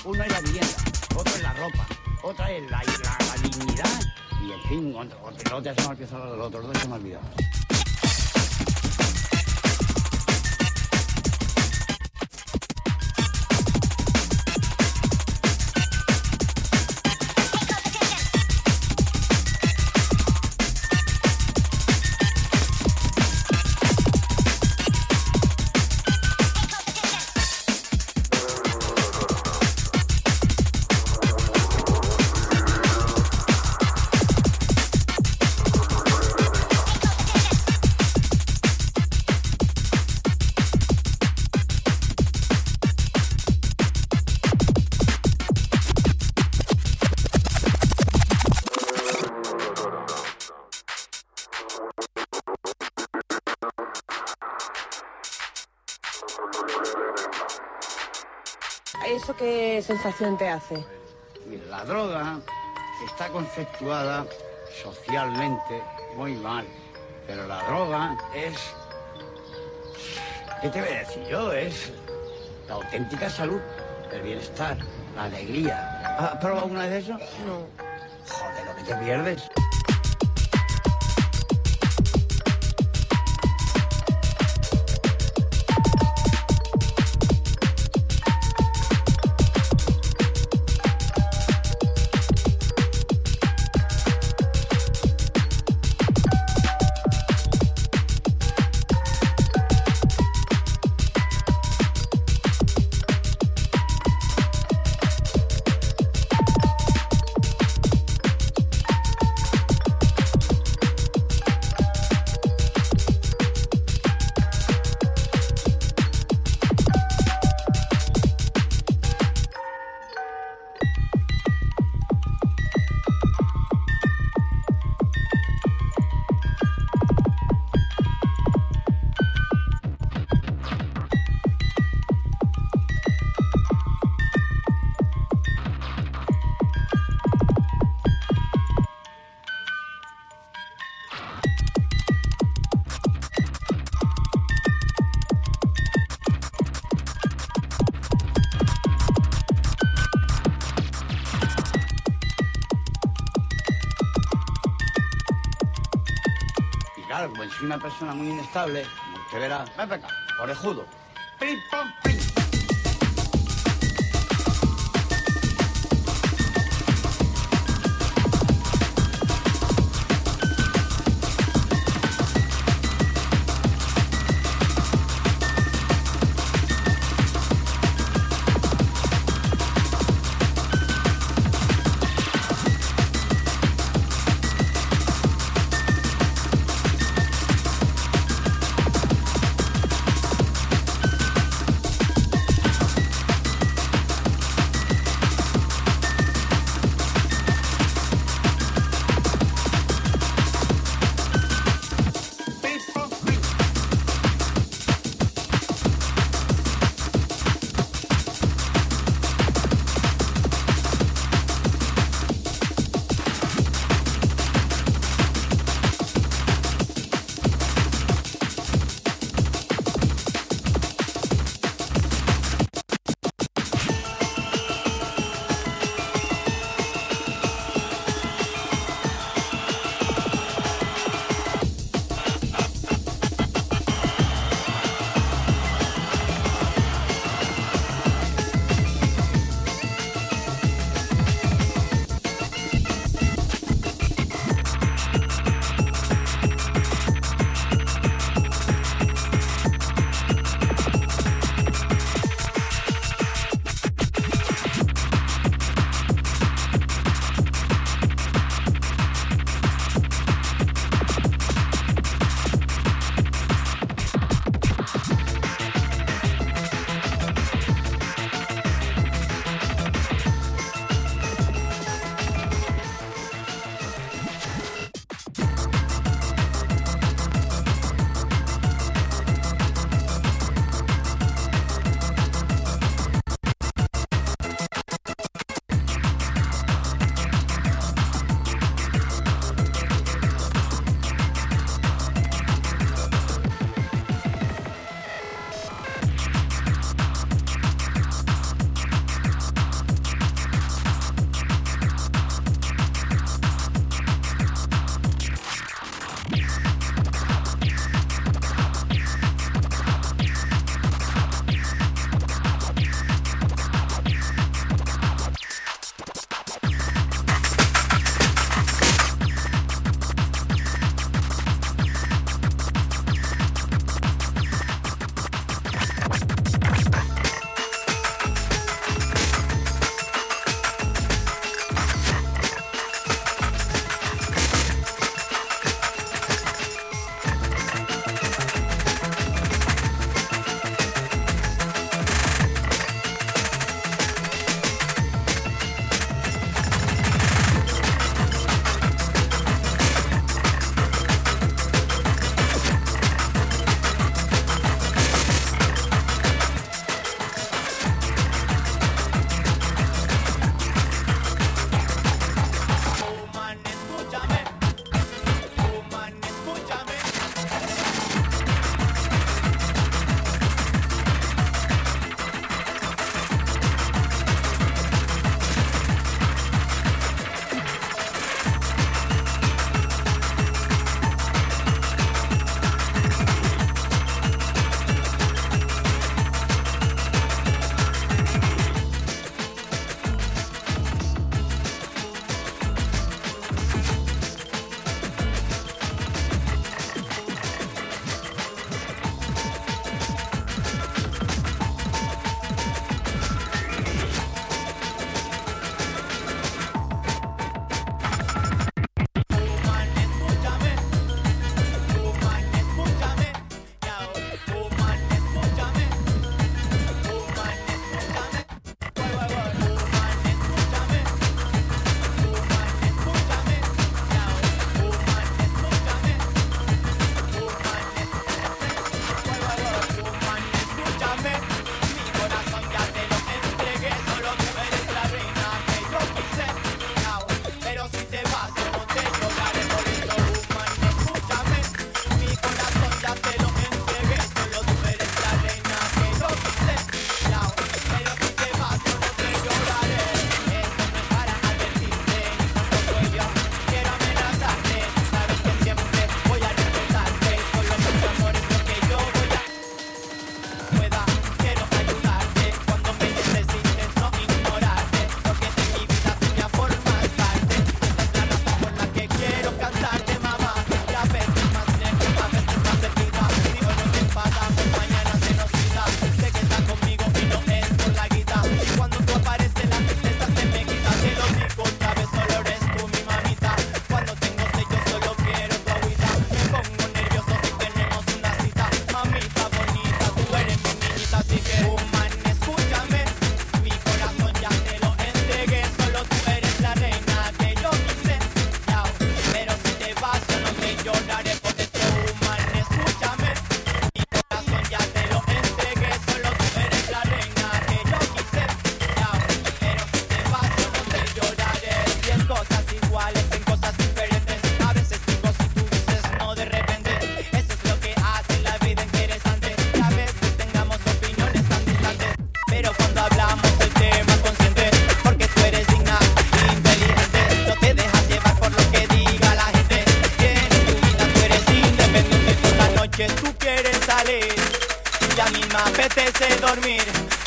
Uno es la vivienda, otro es la ropa, otra es la dignidad y, en fin, otro ya se me ha olvidado, los otros dos se me ha olvidado. ¿Eso qué sensación te hace? Mira, la droga está conceptuada socialmente muy mal, pero la droga es... ¿Qué te voy a decir yo? Es la auténtica salud, el bienestar, la alegría. ¿Has probado alguna vez de eso? No. Joder, lo que te pierdes. Claro, como soy una persona muy inestable, como usted verá, ven para acá, orejudo. Pim, pam, pim.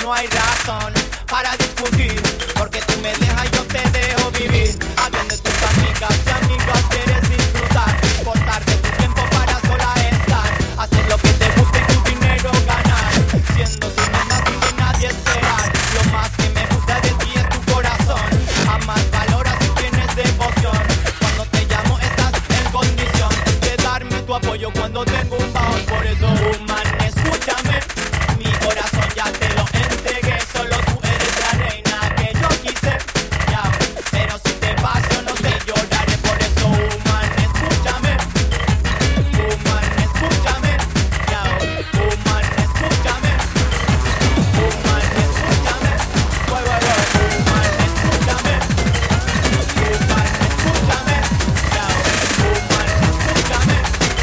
no hay razón para discutir, porque tú me dejas y yo te dejo vivir. Atiende tus amigas y amigos, quieres disfrutar, cortar de tu tiempo para sola estar, hacer lo que te guste y tu dinero ganar, siendo tú misma sin que nadie esperar. Lo más que me gusta de ti es tu corazón, amas, valoras y tienes devoción. Cuando te llamo estás en condición de darme tu apoyo cuando tengo un bajón. Por eso, woman, escúchame, mi corazón ya te lo entregué. Solo tú eres la reina que yo quise, ya. Pero si te vas yo no te lloraré. Por eso, woman, escúchame, ya. Woman, escúchame, woman, escúchame, woman, escúchame, woman, escúchame, ya. Woman, escúchame,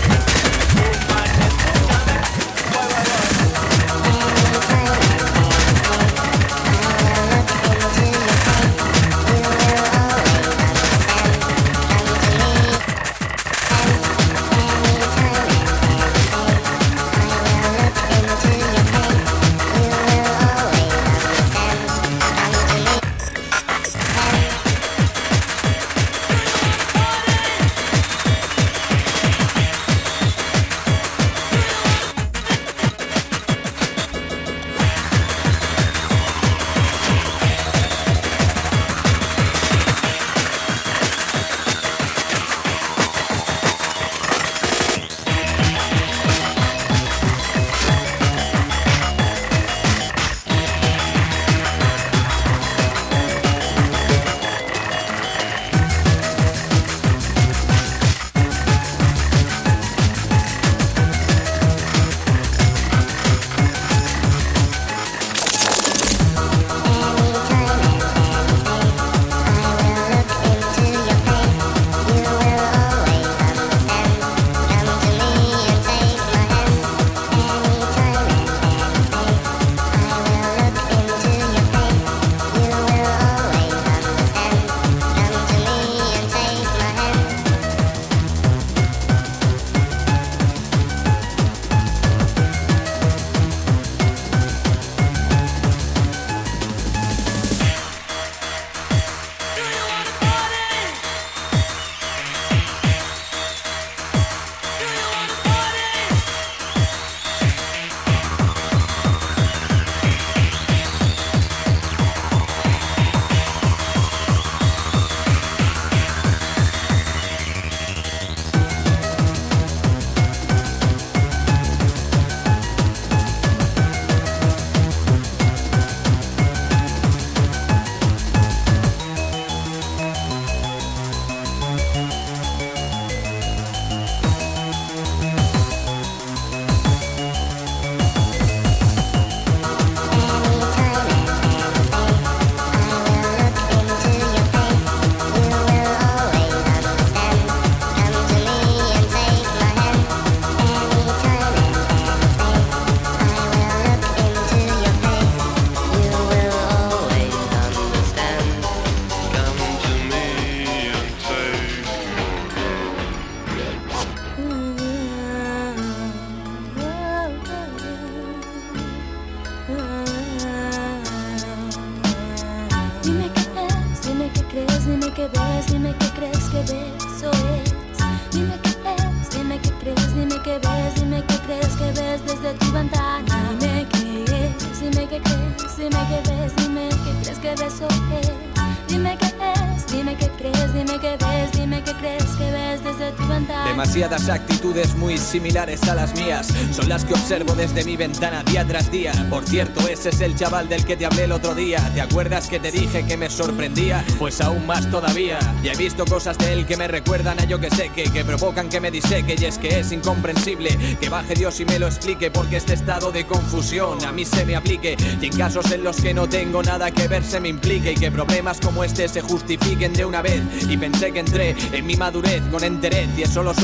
qué ves, dime qué crees que beso es. Dime qué es, dime qué crees, dime qué ves, dime qué crees que ves desde tu ventana. Dime qué es, dime qué crees, dime qué ves, dime qué crees que beso es. Dime qué es, dime qué crees, dime qué ves, dime qué crees que ves desde tu ventana. Demasiadas actitudes muy similares a las mías son las que observo desde mi ventana día tras día. Por cierto, ese es el chaval del que te hablé el otro día. ¿Te acuerdas que te dije que me sorprendía? Pues aún más todavía. Ya he visto cosas de él que me recuerdan a yo que sé que provocan que me diseque. Y es que es incomprensible que baje Dios y me lo explique, porque este estado de confusión a mí se me aplique, y en casos en los que no tengo nada que ver se me implique, y que problemas como este se justifiquen de una vez. Y pensé que entré en mi madurez con enterez, y es solo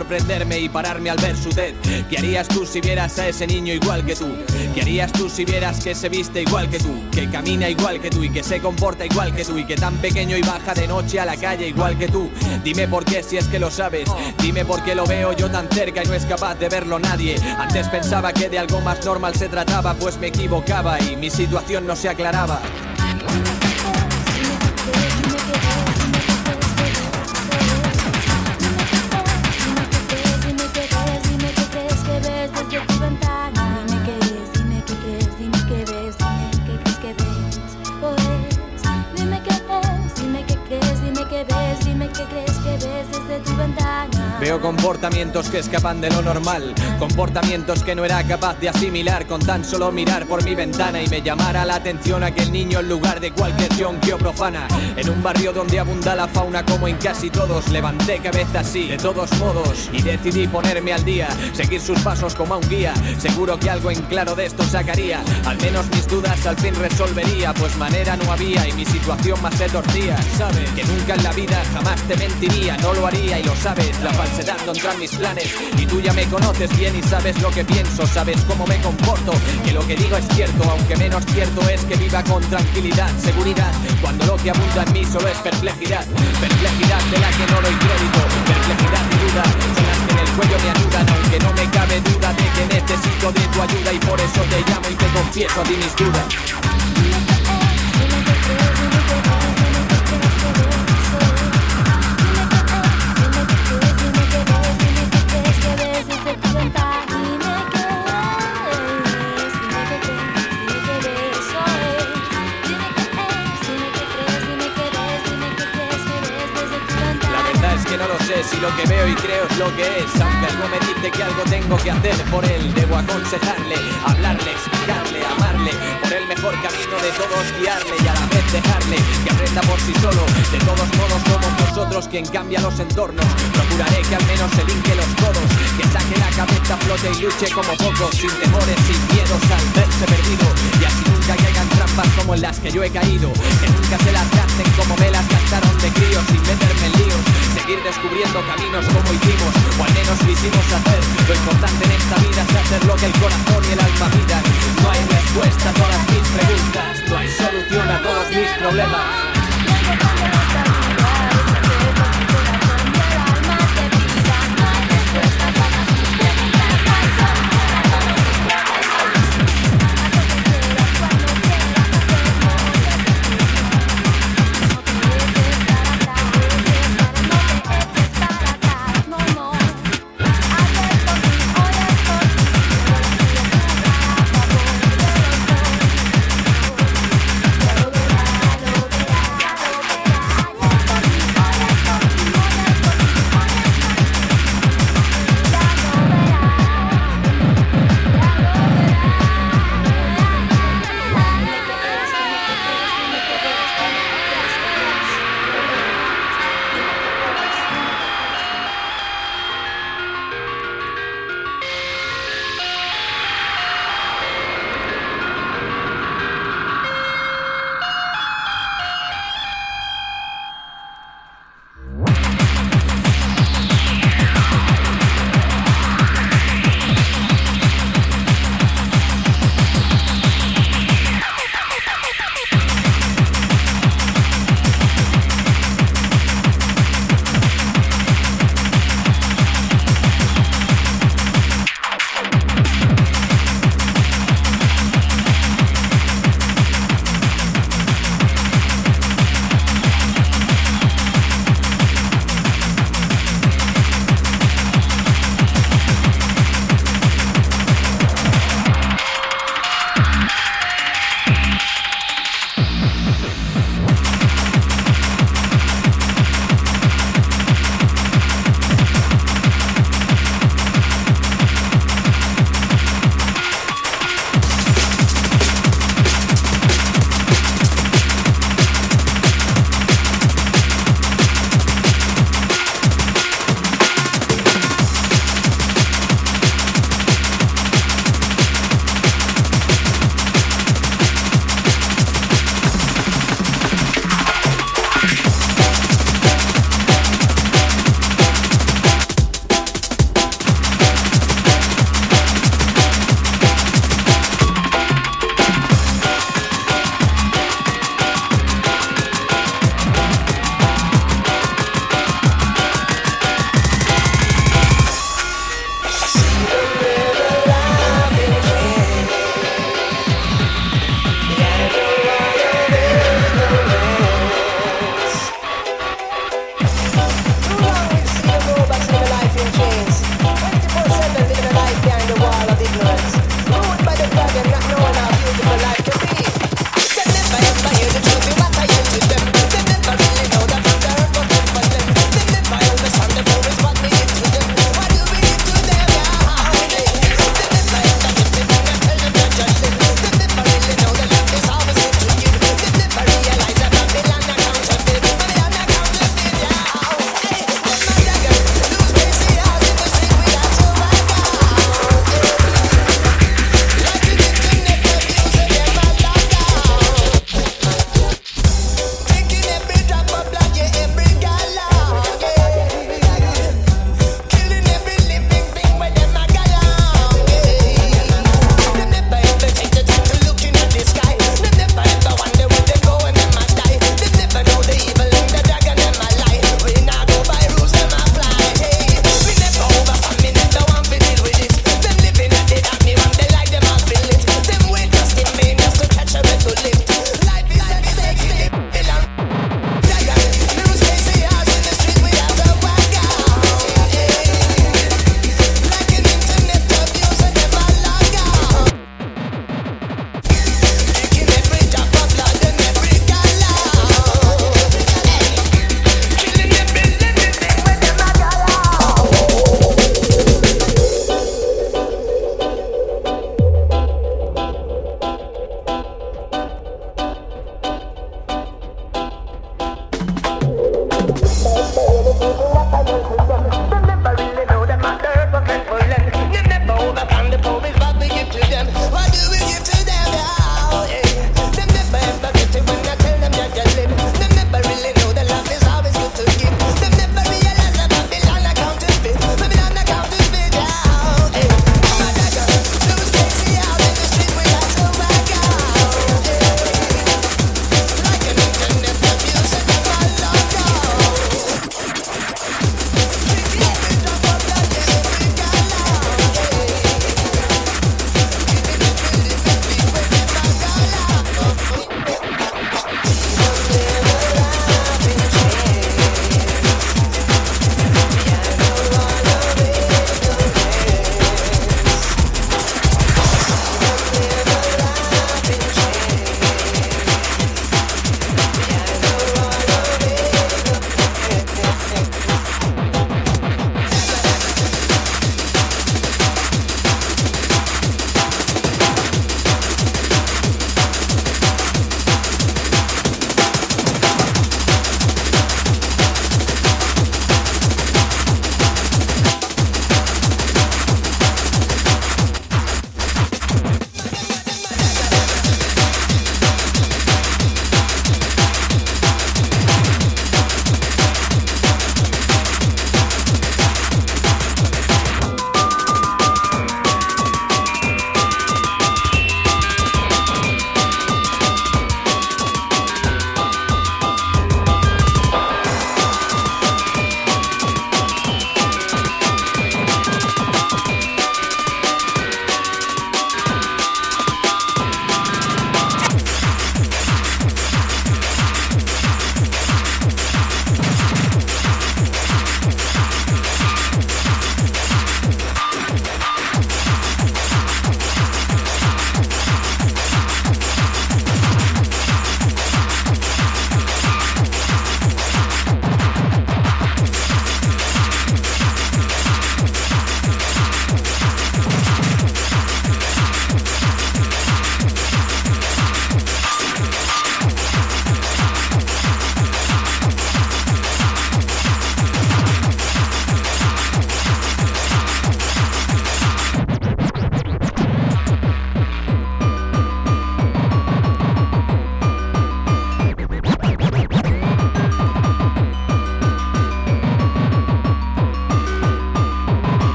sorprenderme y pararme al ver su tez. ¿Qué harías tú si vieras a ese niño igual que tú? ¿Qué harías tú si vieras que se viste igual que tú? Que camina igual que tú y que se comporta igual que tú y que tan pequeño y baja de noche a la calle igual que tú. Dime por qué si es que lo sabes, dime por qué lo veo yo tan cerca y no es capaz de verlo nadie. Antes pensaba que de algo más normal se trataba, pues me equivocaba y mi situación no se aclaraba. Veo comportamientos que escapan de lo normal, comportamientos que no era capaz de asimilar con tan solo mirar por mi ventana y me llamara la atención aquel niño en lugar de cualquier yonki o profana. En un barrio donde abunda la fauna como en casi todos, levanté cabeza así, de todos modos, y decidí ponerme al día, seguir sus pasos como a un guía. Seguro que algo en claro de esto sacaría, al menos mis dudas al fin resolvería, pues manera no había y mi situación más se torcía. Sabes que nunca en la vida jamás te mentiría, no lo haría y lo sabes, la falsedad no entra en mis planes y tú ya me conoces bien y sabes lo que pienso, sabes cómo me comporto, que lo que digo es cierto, aunque menos cierto es que viva con tranquilidad, seguridad, cuando lo que abunda en mí solo es perplejidad, perplejidad de la que no doy crédito, perplejidad y duda, son las que en el cuello me ayudan, aunque no me cabe duda de que necesito de tu ayuda y por eso te llamo y te confieso a ti mis dudas. Si lo que veo y creo es lo que es, aunque algo me dice que algo tengo que hacer por él, debo aconsejarle, hablarle, explicarle, amarle, por el mejor camino de todos guiarle y a la vez dejarle que aprenda por sí solo. De todos modos somos nosotros quien cambia los entornos, procuraré que al menos se limpie los codos, que saque la cabeza a flote y luche como pocos, sin temores, sin miedos al verse perdido, y así nunca caigan trampas como en las que yo he caído, que nunca se las gasten como me las gastaron de crío, sin meterme en líos, seguir descubriendo caminos como hicimos, o al menos quisimos hacer. Lo importante en esta vida es hacer lo que el corazón y el alma pidan. No hay respuesta a todas mis preguntas, no hay solución a todos mis problemas.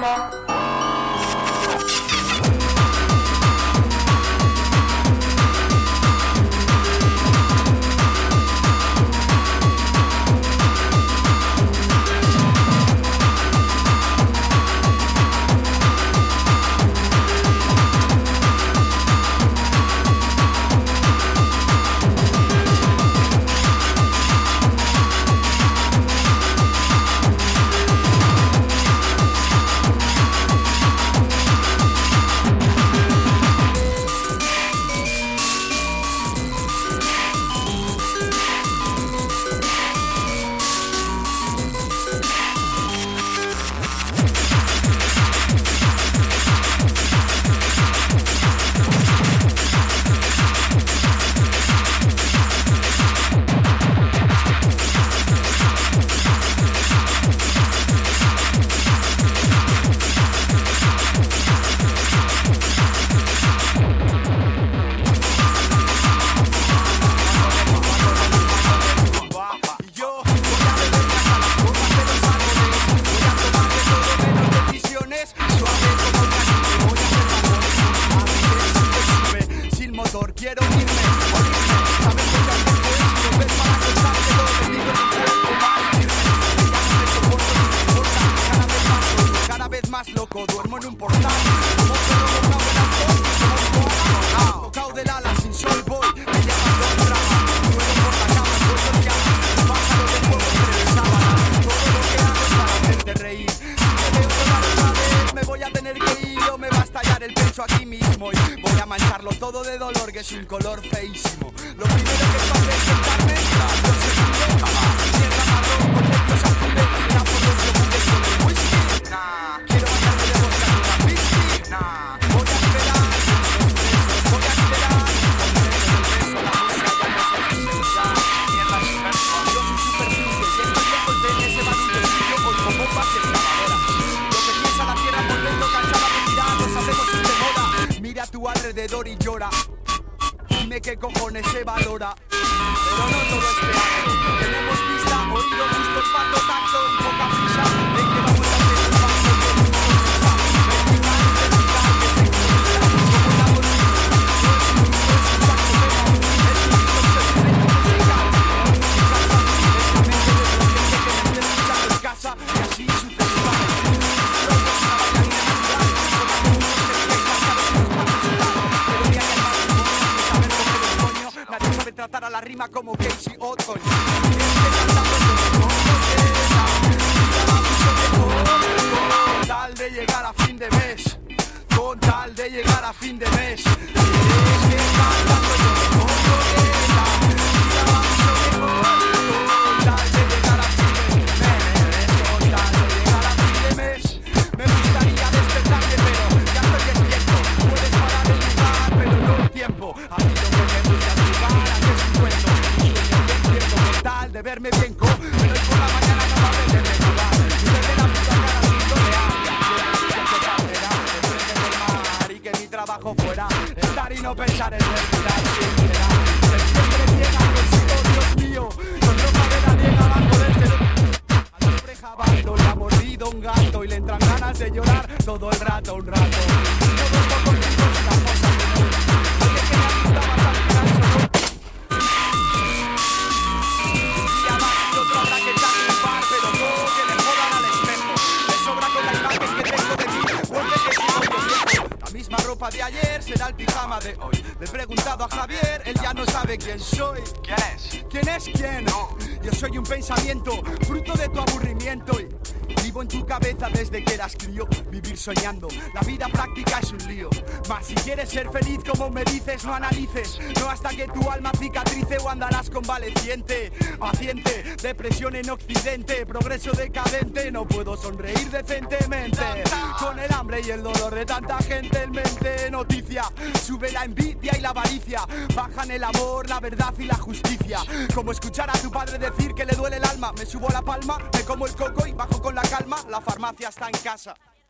Soñando, la vida práctica es un lío. Mas si quieres ser feliz como me dices, no analices, no hasta que tu alma cicatrice o andarás convaleciente. Paciente, depresión en occidente, progreso decadente, no puedo sonreír decentemente. Con el hambre y el dolor de tanta gente en mente. Noticia, sube la envidia y la avaricia, bajan el amor, la verdad y la justicia. Como escuchar a tu padre decir que le duele el alma. Me subo a la palma, me como el coco y bajo con la calma. La farmacia está en casa.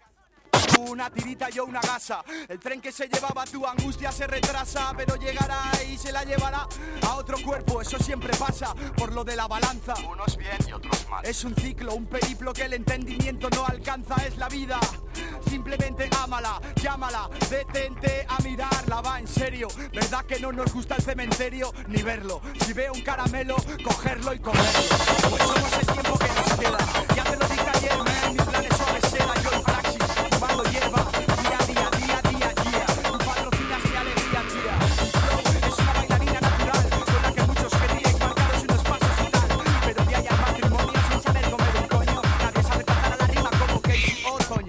Una tirita y una gasa. El tren que se llevaba tu angustia se retrasa, pero llegará y se la llevará a otro cuerpo. Eso siempre pasa por lo de la balanza. Unos bien y otros mal. Es un ciclo, un periplo que el entendimiento no alcanza, es la vida. Simplemente ámala, llámala, detente a mirarla, va en serio. ¿Verdad que no nos gusta el cementerio ni verlo? Si veo un caramelo, cogerlo y comerlo. Pues somos el tiempo que nos queda. Ya te lo dije ayer, man, mis planes sobre seda. Yo en praxis, fumando hierba, día a día, día a día, día. Tú patrocinas mi alegría, tía. Tu flow es una bailarina natural, con la que muchos querían marcados unos pasos y tal. Pero de ahí al matrimonio sin saber comer un coño. Nadie sabe tratar a la rima como Casey Otoño.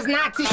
cosas nazis.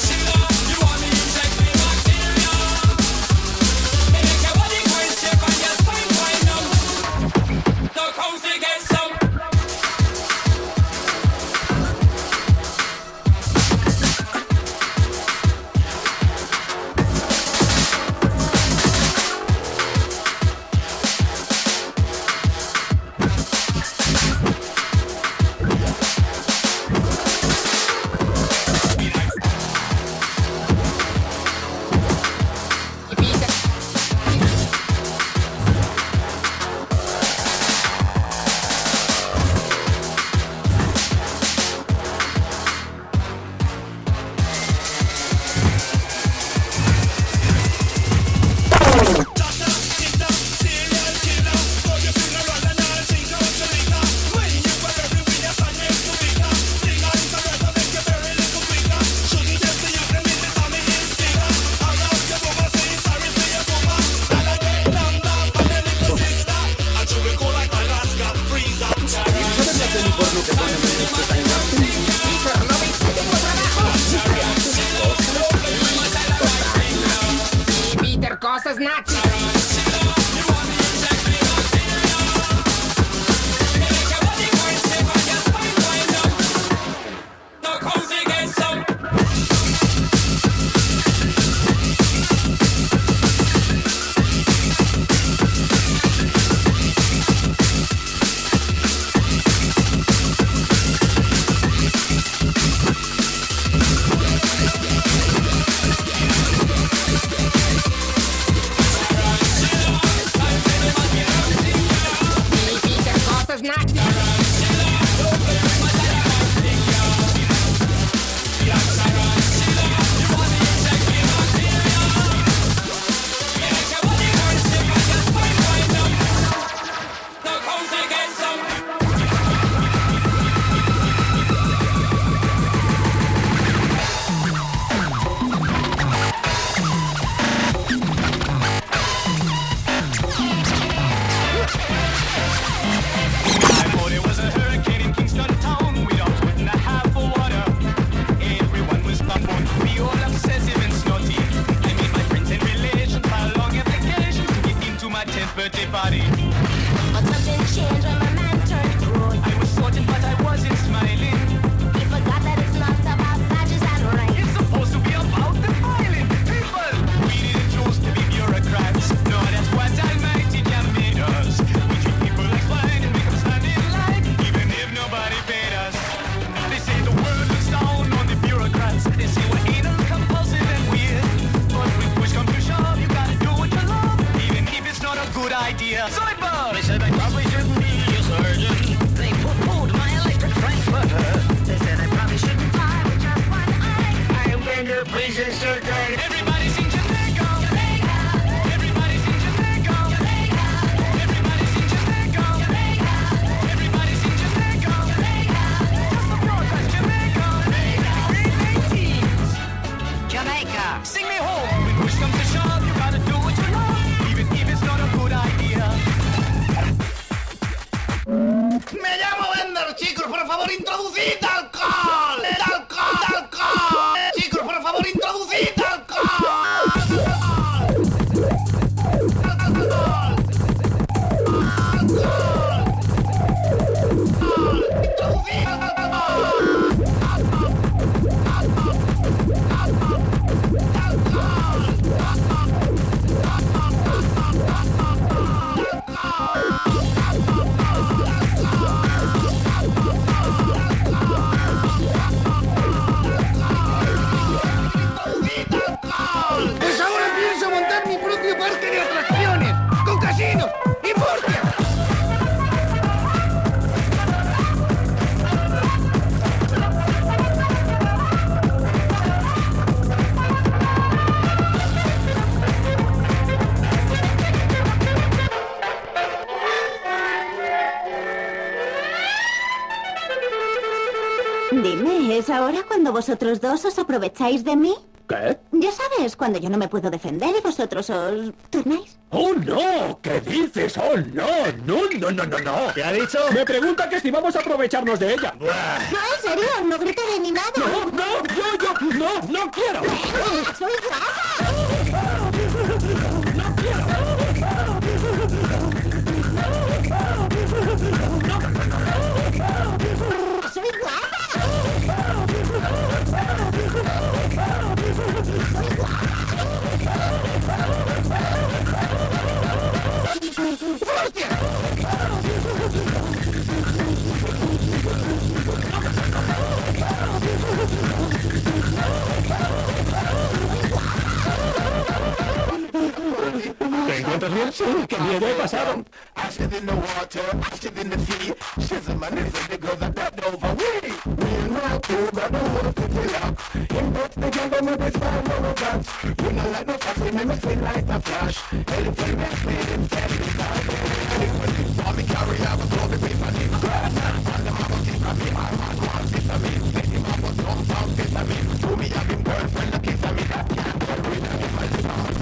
Cosas nazis. Dime, ¿es ahora cuando vosotros dos os aprovecháis de mí? ¿Qué? Ya sabes, cuando yo no me puedo defender y vosotros os turnáis. ¡Oh, no! ¿Qué dices? ¡Oh, no! ¡No! ¿Qué ha dicho? Me pregunta que si vamos a aprovecharnos de ella. No, en serio, no grites ni nada. ¡No quiero! ¡Soy guapa! ¡No quiero! ¡Soy guapa! ¿Te encuentras bien? Sí, qué miedo he pasado. Acid in the water, acid in the sea. Shizzle man is the girl that got over we. Real rock, you got the whole city lock. Import the jungle with his fire over that. You know like no fussy, me feel like a flash. Elephant makes me in tell me that. When you saw me carry, I was all the paper name. And the mama think of me, I'm on one vitamin. Let him have a some sound vitamin. To me, I've been girlfriend, a kiss of me. That can't get rid of me, my little.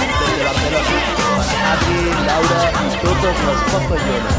desde Barcelona. Para Adri, Laura y todos los compañeros.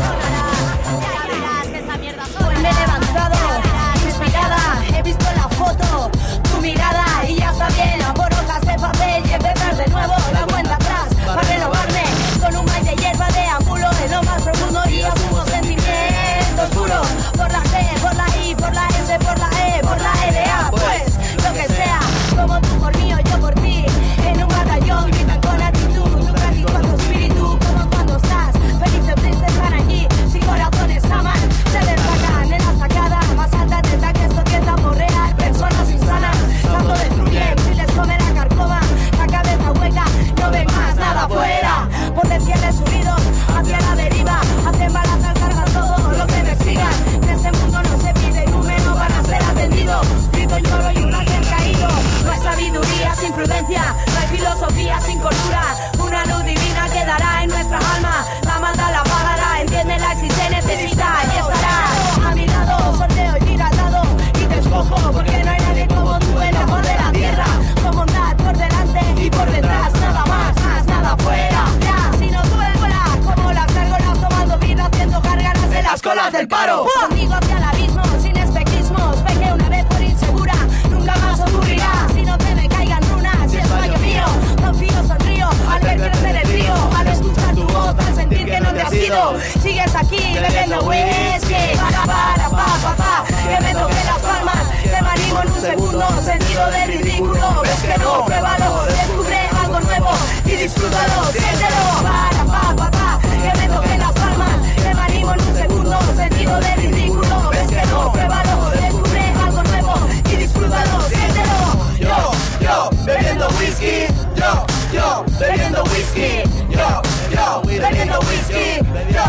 Hoy me he levantado, inspirada, he visto la foto, tu mirada y ya está bien, a por hojas de papel y empezar de nuevo, la cuenta atrás, para renovarme, con un maíz de hierba de ambulo, en lo más profundo y asumo sentimientos puros, por la G, por la I, por la S, por la E, por la LA, pues, lo que sea, como tú por mí o yo por ti, en un batallón gritan con actitud, tu gratitud a tu espíritu, como cuando estás, felices tristes están allí, sin corazones aman, se destacan en la sacada, más alta tendrá que esto tienda por real, personas insanas, tanto destruyen, si les come la carcoma, la cabeza hueca, no ven más nada afuera, potenciales unidos, hacia la deriva, hacen balas al cargar todo lo que me sigan, en este mundo no se pide número, van a ser atendidos, grito lloro y un ángel caído, no hay sabiduría sin prudencia, no hay filosofía sin cordura, una luz divina quedará en nuestra alma, la maldad la pagará, entiéndela y si se necesita, y estará a mi lado, sorteo y tira al lado, y te escojo, porque no hay nadie como tú en la faz de la tierra, con bondad por delante y por detrás, nada más nada fuera, ya, si no duele, vuela, como las gárgolas tomando vida, haciendo gárgaras en las colas del paro, conmigo hacia el abismo, sin espejismos, pegué una vez por insegura, nunca más ocurrirá, si no te me caigan runas, si es fallo mío, confío, sonrío, al ver crecer el río, al escuchar tu voz, al sentir que no te has ido, sigues aquí, bebiendo whisky, pa, que me toque las palmas, te me animo en un segundo, sentido de ridículo, ves que no, pruébalo, descubre algo nuevo, y disfrútalo, siéntelo, pa, que me toque las palmas, te me animo en un segundo, sentido de ridículo, ves que no, pruébalo, descubre algo nuevo, y disfrútalo, siéntelo, yo, bebiendo whisky, yo, bebiendo whisky, yo, bebiendo whisky,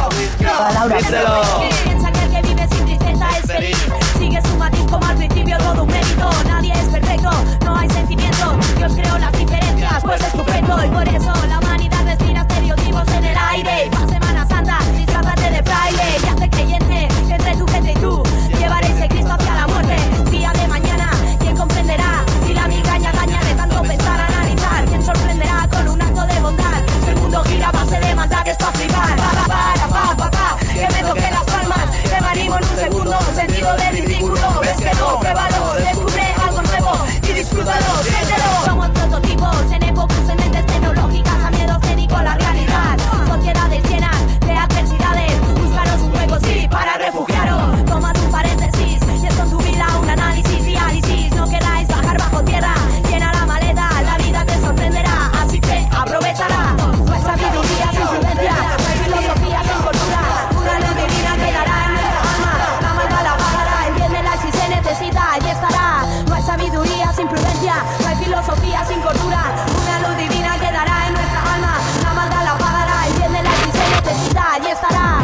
yo, piensa que el que vive sin tristeza es feliz, sigue su matiz como al principio todo un mérito, nadie es perfecto, no hay sentimiento, Dios creó las diferencias, pues estupendo, y por eso la humanidad respira estereotipos en el aire, y pa' Semana Santa, disfrázate de fraile, y hace creyente, que entre tu gente y tú, llevaréis el Cristo hacia la muerte, día de mañana, ¿quién comprenderá? Si la migraña daña de tanto pensar, analizar, ¿quién sorprenderá con un acto de bondad? Si el mundo gira a base de maldad, esto a flipar, pa, que me toque las palmas, que me animo en un segundo, sentido de ridículo, ves que no, pruébalo, descubre algo nuevo, y disfrútalo, siéntelo, somos prototipos, en épocas, en mentes tecnológicas, a miedo escénico la realidad, sociedades llenas de adversidades, búscanos un hueco, sí, para refugiaros, tomad un paréntesis, y es con tu vida un análisis, diálisis, no queráis bajar bajo tierra, llena la maleta, la vida te sorprenderá, así que aprovechala, no hay sabiduría sin prudencia, no hay filosofía sin cordura, una luz divina quedará en nuestra alma, la maldad la pagará, entiéndela si se necesita, y estará, no hay sabiduría sin prudencia, no hay filosofía sin cordura, una luz divina quedará en nuestra alma, la maldad la pagará, entiéndela si se necesita, y estará.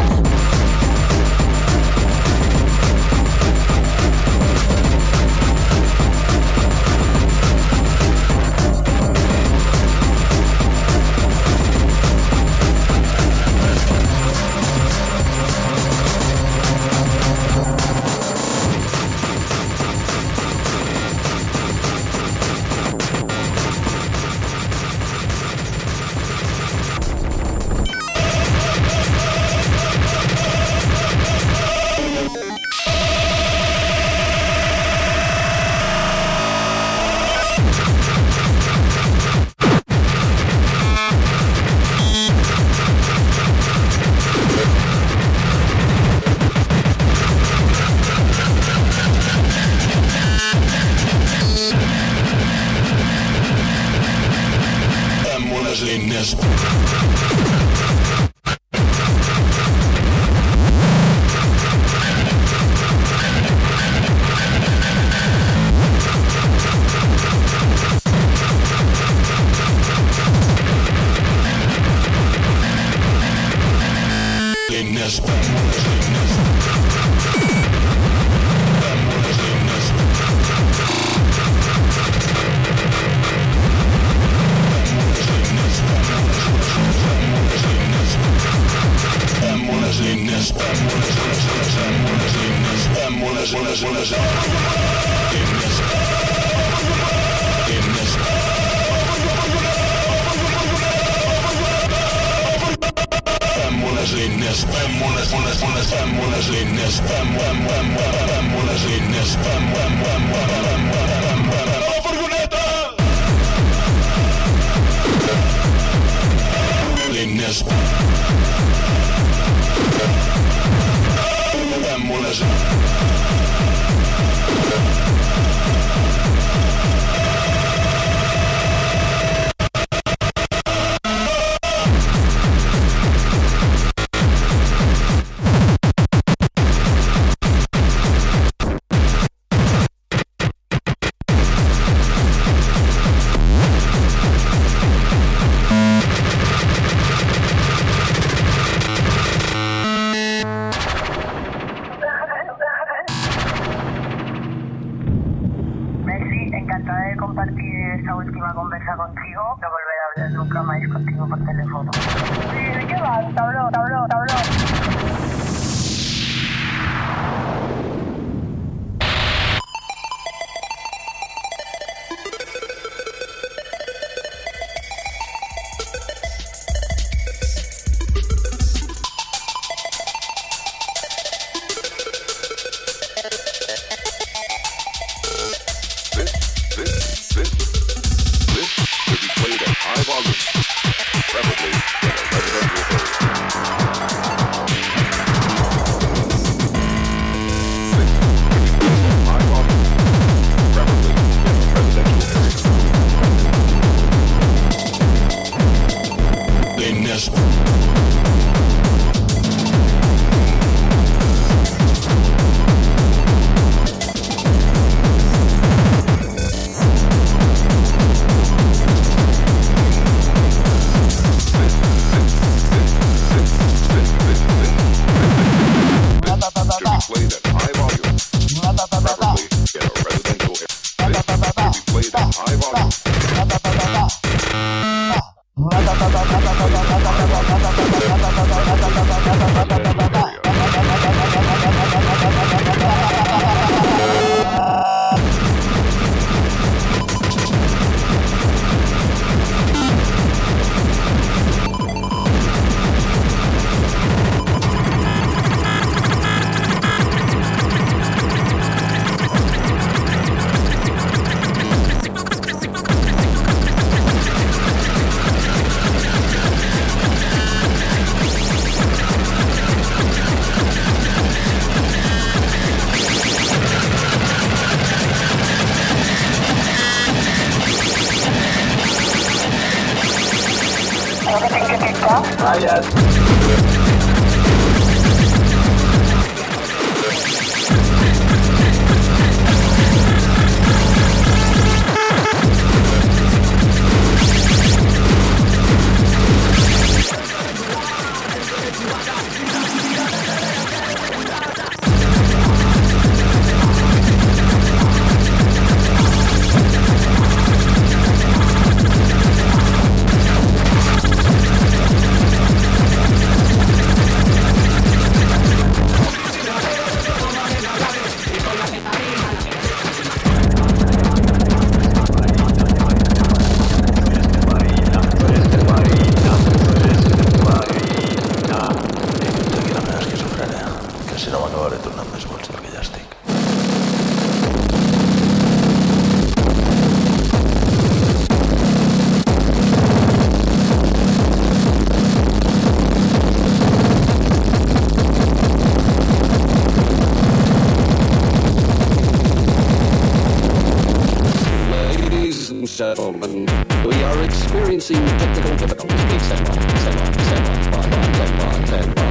Gentlemen, we are experiencing technical difficulties. Please stand by, stand by, stand by, stand by, stand by.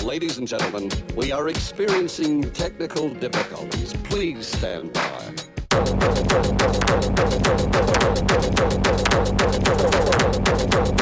Ladies and gentlemen, we are experiencing technical difficulties. Please stand by.